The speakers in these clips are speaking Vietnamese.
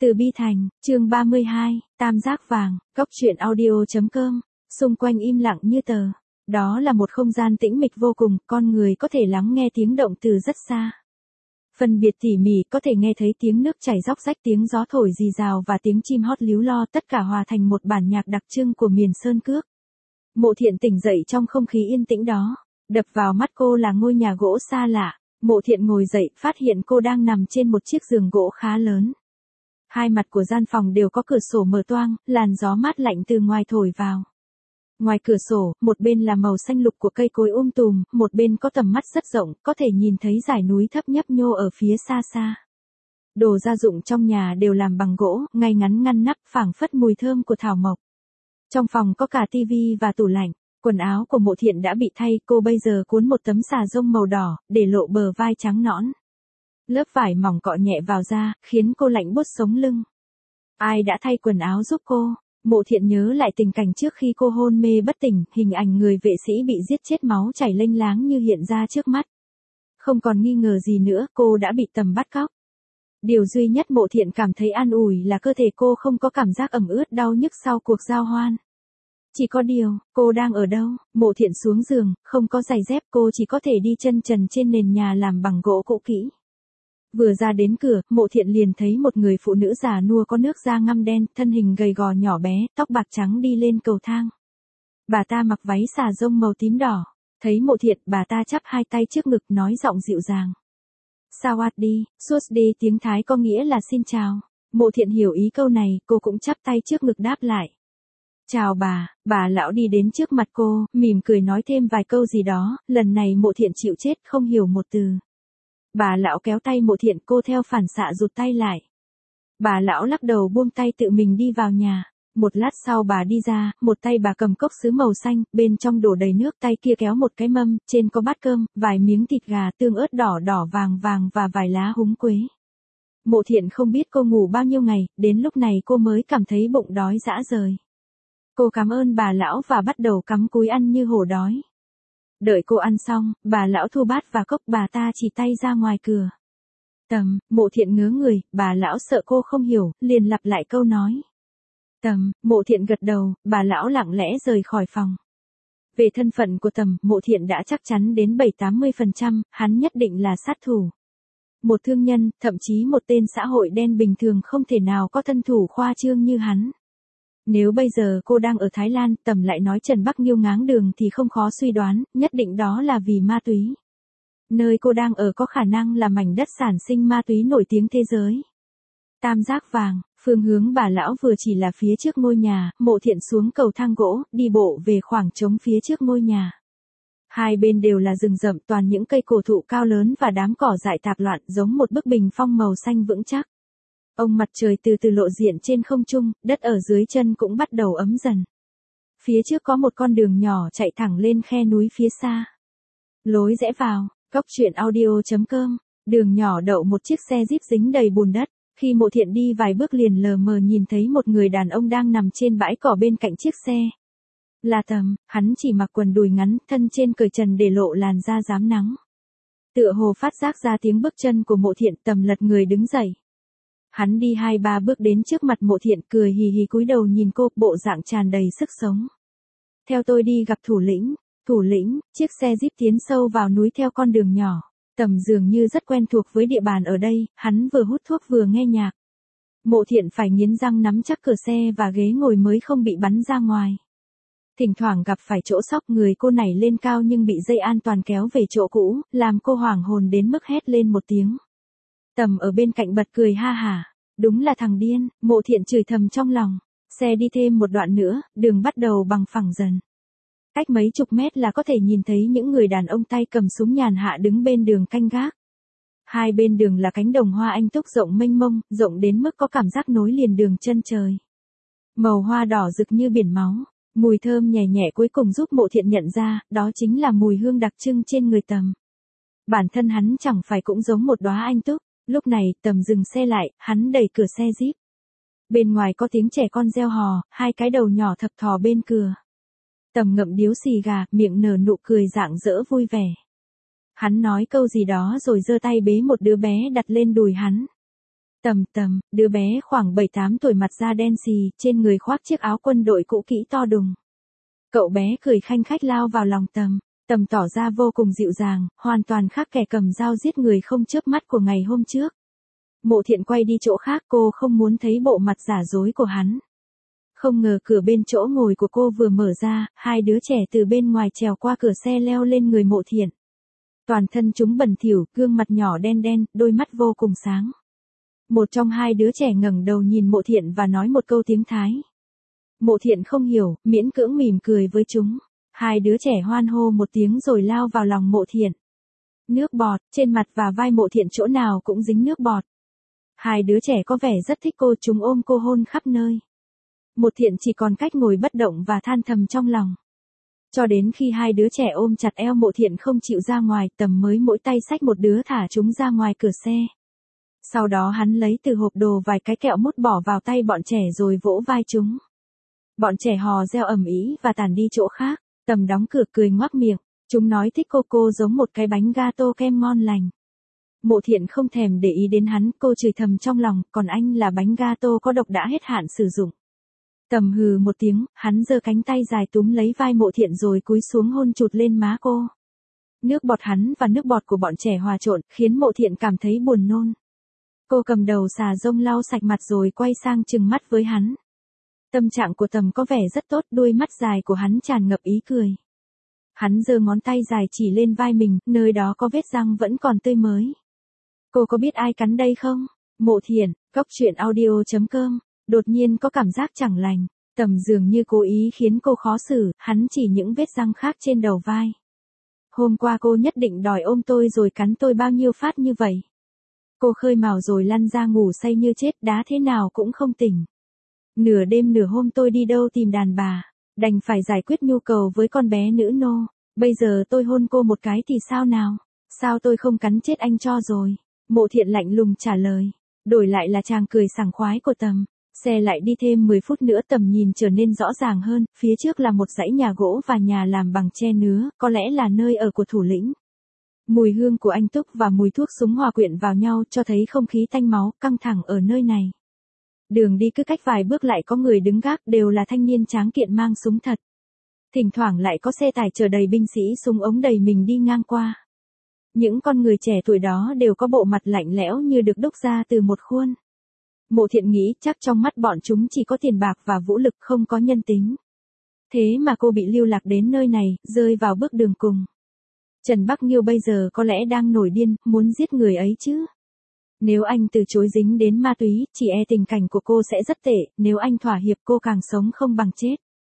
Từ Bi Thành, chương 32, Tam Giác Vàng, Cốc truyện audio.com, xung quanh im lặng như tờ. Đó là một không gian tĩnh mịch vô cùng, con người có thể lắng nghe tiếng động từ rất xa. Phân biệt tỉ mỉ có thể nghe thấy tiếng nước chảy róc rách, tiếng gió thổi rì rào và tiếng chim hót líu lo, tất cả hòa thành một bản nhạc đặc trưng của miền Sơn Cước. Mộ Thiện tỉnh dậy trong không khí yên tĩnh đó, đập vào mắt cô là ngôi nhà gỗ xa lạ. Mộ Thiện ngồi dậy, phát hiện cô đang nằm trên một chiếc giường gỗ khá lớn. Hai mặt của gian phòng đều có cửa sổ mở toang, làn gió mát lạnh từ ngoài thổi vào. Ngoài cửa sổ, một bên là màu xanh lục của cây cối tùm, một bên có tầm mắt rất rộng, có thể nhìn thấy dải núi thấp nhấp nhô ở phía xa xa. Đồ gia dụng trong nhà đều làm bằng gỗ, ngay ngắn ngăn nắp, phảng phất mùi thơm của thảo mộc. Trong phòng có cả tivi và tủ lạnh. Quần áo của Mộ Thiện đã bị thay, cô bây giờ cuốn một tấm xà rông màu đỏ, để lộ bờ vai trắng nõn. Lớp vải mỏng cọ nhẹ vào da, khiến cô lạnh buốt sống lưng. Ai đã thay quần áo giúp cô? Mộ Thiện nhớ lại tình cảnh trước khi cô hôn mê bất tỉnh, hình ảnh người vệ sĩ bị giết chết máu chảy lênh láng như hiện ra trước mắt. Không còn nghi ngờ gì nữa, cô đã bị Tầm bắt cóc. Điều duy nhất Mộ Thiện cảm thấy an ủi là cơ thể cô không có cảm giác ẩm ướt đau nhức sau cuộc giao hoan. Chỉ có điều, cô đang ở đâu? Mộ Thiện xuống giường, không có giày dép, cô chỉ có thể đi chân trần trên nền nhà làm bằng gỗ cũ kỹ. Vừa ra đến cửa, Mộ Thiện liền thấy một người phụ nữ già nua có nước da ngăm đen, thân hình gầy gò nhỏ bé, tóc bạc trắng đi lên cầu thang. Bà ta mặc váy xà rông màu tím đỏ. Thấy Mộ Thiện, bà ta chắp hai tay trước ngực nói giọng dịu dàng. Sawadee, Susdi tiếng Thái có nghĩa là xin chào. Mộ Thiện hiểu ý câu này, cô cũng chắp tay trước ngực đáp lại. Chào bà lão đi đến trước mặt cô, mỉm cười nói thêm vài câu gì đó, lần này Mộ Thiện chịu chết không hiểu một từ. Bà lão kéo tay Mộ Thiện, cô theo phản xạ rụt tay lại. Bà lão lắc đầu buông tay tự mình đi vào nhà. Một lát sau bà đi ra, một tay bà cầm cốc sứ màu xanh, bên trong đổ đầy nước, tay kia kéo một cái mâm, trên có bát cơm, vài miếng thịt gà, tương ớt đỏ đỏ vàng vàng và vài lá húng quế. Mộ Thiện không biết cô ngủ bao nhiêu ngày, đến lúc này cô mới cảm thấy bụng đói rã rời. Cô cảm ơn bà lão và bắt đầu cắm cúi ăn như hổ đói. Đợi cô ăn xong, bà lão thu bát và cốc, bà ta chỉ tay ra ngoài cửa. Tầm, Mộ Thiện ngớ người, bà lão sợ cô không hiểu, liền lặp lại câu nói. Tầm, Mộ Thiện gật đầu, bà lão lặng lẽ rời khỏi phòng. Về thân phận của Tầm, Mộ Thiện đã chắc chắn đến 70-80%, hắn nhất định là sát thủ. Một thương nhân, thậm chí một tên xã hội đen bình thường không thể nào có thân thủ khoa trương như hắn. Nếu bây giờ cô đang ở Thái Lan, Tầm lại nói Trần Bắc Nghiêu ngáng đường thì không khó suy đoán, nhất định đó là vì ma túy. Nơi cô đang ở có khả năng là mảnh đất sản sinh ma túy nổi tiếng thế giới. Tam Giác Vàng, phương hướng bà lão vừa chỉ là phía trước ngôi nhà, Mộ Thiện xuống cầu thang gỗ, đi bộ về khoảng trống phía trước ngôi nhà. Hai bên đều là rừng rậm, toàn những cây cổ thụ cao lớn và đám cỏ dại tạp loạn, giống một bức bình phong màu xanh vững chắc. Mặt trời từ từ lộ diện trên không trung, đất ở dưới chân cũng bắt đầu ấm dần. Phía trước có một con đường nhỏ chạy thẳng lên khe núi phía xa. Lối rẽ vào, Cốc truyện audio.com, đường nhỏ đậu một chiếc xe Jeep dính đầy bùn đất. Khi Mộ Thiện đi vài bước liền lờ mờ nhìn thấy một người đàn ông đang nằm trên bãi cỏ bên cạnh chiếc xe. Là Tầm, hắn chỉ mặc quần đùi ngắn, thân trên cởi trần để lộ làn da rám nắng. Tựa hồ phát giác ra tiếng bước chân của Mộ Thiện, Tầm lật người đứng dậy. Hắn đi 2-3 bước đến trước mặt Mộ Thiện, cười hì hì cúi đầu nhìn cô, bộ dạng tràn đầy sức sống. Theo tôi đi gặp thủ lĩnh. Thủ lĩnh, chiếc xe Jeep tiến sâu vào núi theo con đường nhỏ. Tầm dường như rất quen thuộc với địa bàn ở đây, hắn vừa hút thuốc vừa nghe nhạc. Mộ Thiện phải nghiến răng nắm chắc cửa xe và ghế ngồi mới không bị bắn ra ngoài. Thỉnh thoảng gặp phải chỗ sóc, người cô nảy lên cao nhưng bị dây an toàn kéo về chỗ cũ, làm cô hoảng hồn đến mức hét lên một tiếng. Tầm ở bên cạnh bật cười ha hả. Đúng là thằng điên, Mộ Thiện chửi thầm trong lòng. Xe đi thêm một đoạn nữa, đường bắt đầu bằng phẳng dần. Cách mấy chục mét là có thể nhìn thấy những người đàn ông tay cầm súng nhàn hạ đứng bên đường canh gác. Hai bên đường là cánh đồng hoa anh túc rộng mênh mông, rộng đến mức có cảm giác nối liền đường chân trời. Màu hoa đỏ rực như biển máu, mùi thơm nhẹ nhẹ cuối cùng giúp Mộ Thiện nhận ra, đó chính là mùi hương đặc trưng trên người Tầm. Bản thân hắn chẳng phải cũng giống một đóa anh túc. Lúc này, Tầm dừng xe lại, hắn đẩy cửa xe Jeep. Bên ngoài có tiếng trẻ con reo hò, hai cái đầu nhỏ thập thò bên cửa. Tầm ngậm điếu xì gà, miệng nở nụ cười rạng rỡ vui vẻ. Hắn nói câu gì đó rồi giơ tay bế một đứa bé đặt lên đùi hắn. Tầm, đứa bé khoảng 7-8 tuổi mặt da đen xì, trên người khoác chiếc áo quân đội cũ kỹ to đùng. Cậu bé cười khanh khách lao vào lòng Tầm tỏ ra vô cùng dịu dàng, hoàn toàn khác kẻ cầm dao giết người không chớp mắt của ngày hôm trước. Mộ Thiện quay đi chỗ khác, cô không muốn thấy bộ mặt giả dối của hắn. Không ngờ cửa bên chỗ ngồi của cô vừa mở ra, hai đứa trẻ từ bên ngoài trèo qua cửa xe leo lên người Mộ Thiện. Toàn thân chúng bẩn thỉu, gương mặt nhỏ đen đen, đôi mắt vô cùng sáng. Một trong hai đứa trẻ ngẩng đầu nhìn Mộ Thiện và nói một câu tiếng Thái. Mộ Thiện không hiểu, miễn cưỡng mỉm cười với chúng. Hai đứa trẻ hoan hô một tiếng rồi lao vào lòng Mộ Thiện. Nước bọt, trên mặt và vai Mộ Thiện chỗ nào cũng dính nước bọt. Hai đứa trẻ có vẻ rất thích cô, chúng ôm cô hôn khắp nơi. Mộ Thiện chỉ còn cách ngồi bất động và than thầm trong lòng. Cho đến khi hai đứa trẻ ôm chặt eo Mộ Thiện không chịu ra ngoài, Tầm mới mỗi tay xách một đứa thả chúng ra ngoài cửa xe. Sau đó hắn lấy từ hộp đồ vài cái kẹo mút bỏ vào tay bọn trẻ rồi vỗ vai chúng. Bọn trẻ hò reo ầm ĩ và tản đi chỗ khác. Tầm đóng cửa cười ngoác miệng. Chúng nói thích cô giống một cái bánh gato kem ngon lành. Mộ Thiện không thèm để ý đến hắn, cô chửi thầm trong lòng, còn anh là bánh gato có độc đã hết hạn sử dụng. Tầm hừ một tiếng, hắn giơ cánh tay dài túm lấy vai Mộ Thiện rồi cúi xuống hôn chụt lên má cô. Nước bọt hắn và nước bọt của bọn trẻ hòa trộn, khiến Mộ Thiện cảm thấy buồn nôn. Cô cầm đầu xà rông lau sạch mặt rồi quay sang trừng mắt với hắn. Tâm trạng của Tầm có vẻ rất tốt, đuôi mắt dài của hắn tràn ngập ý cười. Hắn giơ ngón tay dài chỉ lên vai mình, nơi đó có vết răng vẫn còn tươi mới. Cô có biết ai cắn đây không? Mộ Thiện, Cốc.audio.com. Đột nhiên có cảm giác chẳng lành. Tầm dường như cố ý khiến cô khó xử, hắn chỉ những vết răng khác trên đầu vai. Hôm qua cô nhất định đòi ôm tôi rồi cắn tôi bao nhiêu phát như vậy. Cô khơi mào rồi lăn ra ngủ say như chết, đá thế nào cũng không tỉnh. Nửa đêm nửa hôm tôi đi đâu tìm đàn bà, đành phải giải quyết nhu cầu với con bé nữ nô. Bây giờ tôi hôn cô một cái thì sao nào? Sao tôi không cắn chết anh cho rồi? Mộ Thiện lạnh lùng trả lời. Đổi lại là chàng cười sảng khoái của Tầm. Xe lại đi thêm 10 phút nữa, tầm nhìn trở nên rõ ràng hơn, phía trước là một dãy nhà gỗ và nhà làm bằng tre nứa, có lẽ là nơi ở của thủ lĩnh. Mùi hương của anh túc và mùi thuốc súng hòa quyện vào nhau cho thấy không khí tanh máu, căng thẳng ở nơi này. Đường đi cứ cách vài bước lại có người đứng gác, đều là thanh niên tráng kiện mang súng thật. Thỉnh thoảng lại có xe tải chở đầy binh sĩ súng ống đầy mình đi ngang qua. Những con người trẻ tuổi đó đều có bộ mặt lạnh lẽo như được đúc ra từ một khuôn. Mộ Thiện nghĩ chắc trong mắt bọn chúng chỉ có tiền bạc và vũ lực, không có nhân tính. Thế mà cô bị lưu lạc đến nơi này, rơi vào bước đường cùng. Trần Bắc Nghiêu bây giờ có lẽ đang nổi điên, muốn giết người ấy chứ. Nếu anh từ chối dính đến ma túy, chỉ e tình cảnh của cô sẽ rất tệ, nếu anh thỏa hiệp cô càng sống không bằng chết.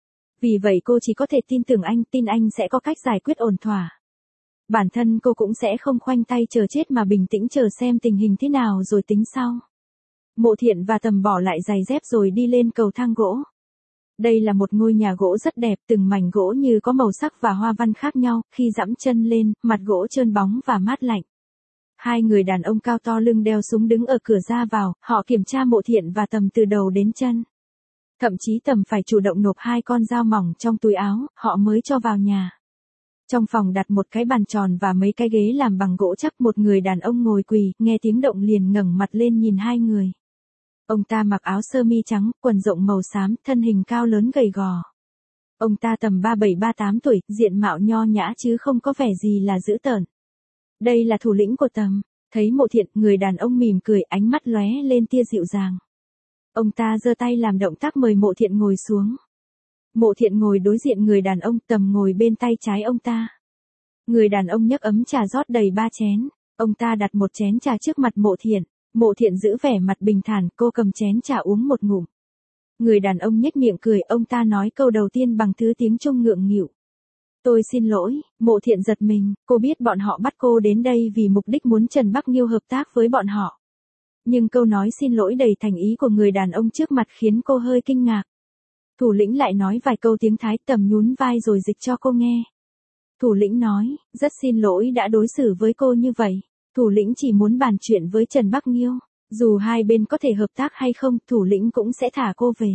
Vì vậy cô chỉ có thể tin tưởng anh, tin anh sẽ có cách giải quyết ổn thỏa. Bản thân cô cũng sẽ không khoanh tay chờ chết mà bình tĩnh chờ xem tình hình thế nào rồi tính sau. Mộ Thiện và Tầm bỏ lại giày dép rồi đi lên cầu thang gỗ. Đây là một ngôi nhà gỗ rất đẹp, từng mảnh gỗ như có màu sắc và hoa văn khác nhau, khi dẫm chân lên, mặt gỗ trơn bóng và mát lạnh. Hai người đàn ông cao to lưng đeo súng đứng ở cửa ra vào, họ kiểm tra Mộ Thiện và Tầm từ đầu đến chân. Thậm chí Tầm phải chủ động nộp 2 con dao mỏng trong túi áo, họ mới cho vào nhà. Trong phòng đặt một cái bàn tròn và mấy cái ghế làm bằng gỗ chắc, một người đàn ông ngồi quỳ, nghe tiếng động liền ngẩng mặt lên nhìn hai người. Ông ta mặc áo sơ mi trắng, quần rộng màu xám, thân hình cao lớn gầy gò. Ông ta tầm 37-38 tuổi, diện mạo nho nhã chứ không có vẻ gì là dữ tợn. Đây là thủ lĩnh của Tầm. Thấy Mộ Thiện, người đàn ông mỉm cười, ánh mắt lóe lên tia dịu dàng. Ông ta giơ tay làm động tác mời Mộ Thiện ngồi xuống. Mộ Thiện ngồi đối diện người đàn ông, Tầm ngồi bên tay trái ông ta. Người đàn ông nhấc ấm trà rót đầy 3 chén. Ông ta đặt một chén trà trước mặt Mộ Thiện. Mộ Thiện giữ vẻ mặt bình thản, cô cầm chén trà uống một ngụm. Người đàn ông nhếch miệng cười, ông ta nói câu đầu tiên bằng thứ tiếng Trung ngượng nghịu. Tôi xin lỗi. Mộ Thiện giật mình, cô biết bọn họ bắt cô đến đây vì mục đích muốn Trần Bắc Nghiêu hợp tác với bọn họ. Nhưng câu nói xin lỗi đầy thành ý của người đàn ông trước mặt khiến cô hơi kinh ngạc. Thủ lĩnh lại nói vài câu tiếng Thái, Tầm nhún vai rồi dịch cho cô nghe. Thủ lĩnh nói, rất xin lỗi đã đối xử với cô như vậy. Thủ lĩnh chỉ muốn bàn chuyện với Trần Bắc Nghiêu. Dù hai bên có thể hợp tác hay không, thủ lĩnh cũng sẽ thả cô về.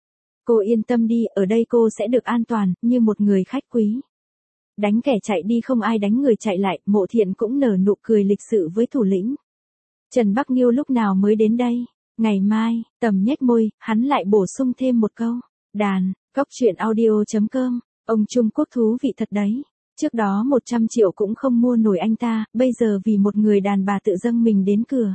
Cô yên tâm đi, ở đây cô sẽ được an toàn, như một người khách quý. Đánh kẻ chạy đi không ai đánh người chạy lại, Mộ Thiện cũng nở nụ cười lịch sự với thủ lĩnh. Trần Bắc Nghiêu lúc nào mới đến đây? Ngày mai, Tầm nhếch môi, hắn lại bổ sung thêm một câu. Đàn, cóc truyện audio.com, ông Trung Quốc thú vị thật đấy. Trước đó 100 triệu cũng không mua nổi anh ta, bây giờ vì một người đàn bà tự dâng mình đến cửa.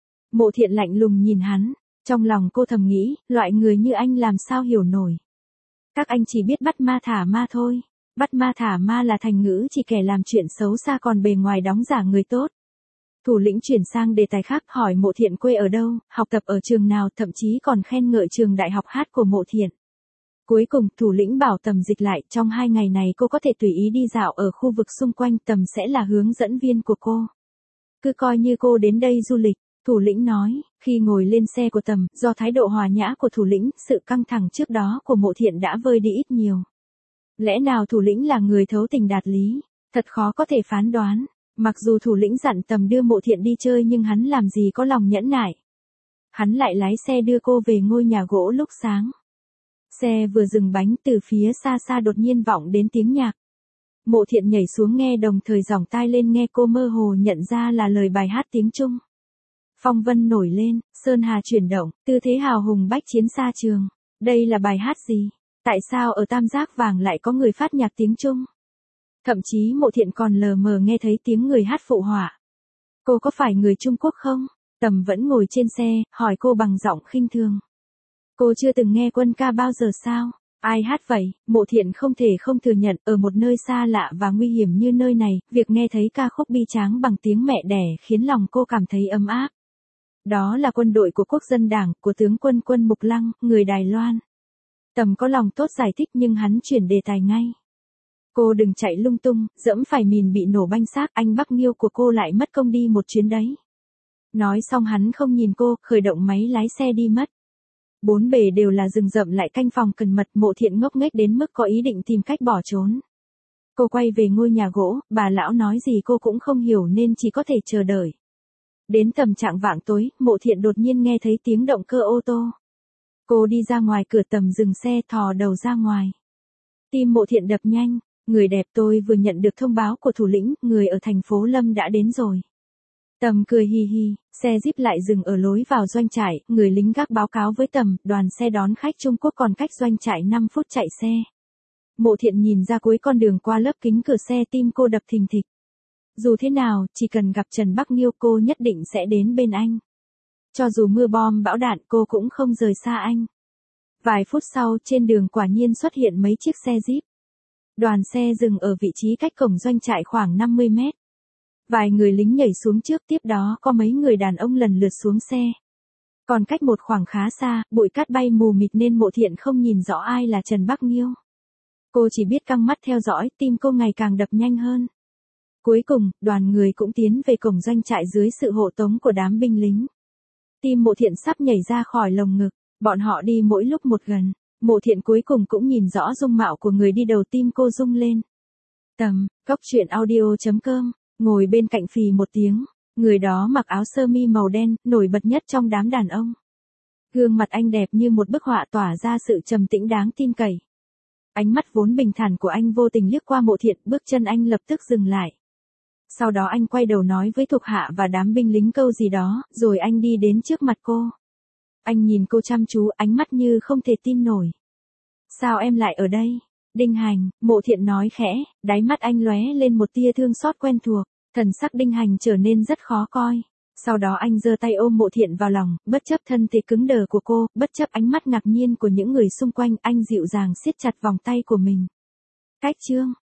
Mộ Thiện lạnh lùng nhìn hắn, trong lòng cô thầm nghĩ, loại người như anh làm sao hiểu nổi. Các anh chỉ biết bắt ma thả ma thôi. Bắt ma thả ma là thành ngữ chỉ kẻ làm chuyện xấu xa còn bề ngoài đóng giả người tốt. Thủ lĩnh chuyển sang đề tài khác, hỏi Mộ Thiện quê ở đâu, học tập ở trường nào, thậm chí còn khen ngợi trường đại học hát của Mộ Thiện. Cuối cùng, thủ lĩnh bảo Tầm dịch lại, trong 2 ngày này cô có thể tùy ý đi dạo ở khu vực xung quanh, Tầm sẽ là hướng dẫn viên của cô. Cứ coi như cô đến đây du lịch, thủ lĩnh nói, khi ngồi lên xe của Tầm, do thái độ hòa nhã của thủ lĩnh, sự căng thẳng trước đó của Mộ Thiện đã vơi đi ít nhiều. Lẽ nào thủ lĩnh là người thấu tình đạt lý, thật khó có thể phán đoán. Mặc dù thủ lĩnh dặn Tầm đưa Mộ Thiện đi chơi nhưng hắn làm gì có lòng nhẫn nại. Hắn lại lái xe đưa cô về ngôi nhà gỗ lúc sáng. Xe vừa dừng bánh, từ phía xa xa đột nhiên vọng đến tiếng nhạc. Mộ Thiện nhảy xuống nghe, đồng thời giỏng tai lên nghe, cô mơ hồ nhận ra là lời bài hát tiếng Trung. Phong vân nổi lên, sơn hà chuyển động, tư thế hào hùng bách chiến xa trường. Đây là bài hát gì? Tại sao ở Tam Giác Vàng lại có người phát nhạc tiếng Trung? Thậm chí Mộ Thiện còn lờ mờ nghe thấy tiếng người hát phụ họa. Cô có phải người Trung Quốc không? Tầm vẫn ngồi trên xe, hỏi cô bằng giọng khinh thường. Cô chưa từng nghe quân ca bao giờ sao? Ai hát vậy? Mộ Thiện không thể không thừa nhận, ở một nơi xa lạ và nguy hiểm như nơi này, việc nghe thấy ca khúc bi tráng bằng tiếng mẹ đẻ khiến lòng cô cảm thấy ấm áp. Đó là quân đội của Quốc dân Đảng, của tướng quân Quân Mục Lăng, người Đài Loan. Tầm có lòng tốt giải thích nhưng hắn chuyển đề tài ngay. Cô đừng chạy lung tung, dẫm phải mìn bị nổ banh xác, anh Bắc Nghiêu của cô lại mất công đi một chuyến đấy. Nói xong hắn không nhìn cô, khởi động máy lái xe đi mất. 4 bề đều là rừng rậm lại canh phòng cẩn mật, Mộ Thiện ngốc nghếch đến mức có ý định tìm cách bỏ trốn. Cô quay về ngôi nhà gỗ, bà lão nói gì cô cũng không hiểu nên chỉ có thể chờ đợi. Đến tầm trạng vạng tối, Mộ Thiện đột nhiên nghe thấy tiếng động cơ ô tô. Cô đi ra ngoài cửa, Tầm dừng xe, thò đầu ra ngoài. Tim Mộ Thiện đập nhanh. Người đẹp, tôi vừa nhận được thông báo của thủ lĩnh, người ở thành phố Lâm đã đến rồi. Tầm cười hi hi, xe Jeep lại dừng ở lối vào doanh trại, người lính gác báo cáo với Tầm, đoàn xe đón khách Trung Quốc còn cách doanh trại 5 phút chạy xe. Mộ Thiện nhìn ra cuối con đường qua lớp kính cửa xe, tim cô đập thình thịch. Dù thế nào, chỉ cần gặp Trần Bắc Nghiêu cô nhất định sẽ đến bên anh. Cho dù mưa bom bão đạn cô cũng không rời xa anh. Vài phút sau, trên đường quả nhiên xuất hiện mấy chiếc xe Jeep. Đoàn xe dừng ở vị trí cách cổng doanh trại khoảng 50 mét. Vài người lính nhảy xuống trước, tiếp đó có mấy người đàn ông lần lượt xuống xe. Còn cách một khoảng khá xa, bụi cát bay mù mịt nên Mộ Thiện không nhìn rõ ai là Trần Bắc Nghiêu. Cô chỉ biết căng mắt theo dõi, tim cô ngày càng đập nhanh hơn. Cuối cùng, đoàn người cũng tiến về cổng doanh trại dưới sự hộ tống của đám binh lính. Tim Mộ Thiện sắp nhảy ra khỏi lồng ngực, bọn họ đi mỗi lúc một gần. Mộ Thiện cuối cùng cũng nhìn rõ dung mạo của người đi đầu, tim cô rung lên. Tầm, cóc truyện audio.com, ngồi bên cạnh phì một tiếng, người đó mặc áo sơ mi màu đen, nổi bật nhất trong đám đàn ông. Gương mặt anh đẹp như một bức họa tỏa ra sự trầm tĩnh đáng tin cậy. Ánh mắt vốn bình thản của anh vô tình liếc qua Mộ Thiện, bước chân anh lập tức dừng lại. Sau đó anh quay đầu nói với thuộc hạ và đám binh lính câu gì đó, rồi anh đi đến trước mặt cô. Anh nhìn cô chăm chú, ánh mắt như không thể tin nổi. Sao em lại ở đây? Đinh Hành, Mộ Thiện nói khẽ, đáy mắt anh lóe lên một tia thương xót quen thuộc, thần sắc Đinh Hành trở nên rất khó coi. Sau đó anh giơ tay ôm Mộ Thiện vào lòng, bất chấp thân thể cứng đờ của cô, bất chấp ánh mắt ngạc nhiên của những người xung quanh, anh dịu dàng siết chặt vòng tay của mình. Cách chương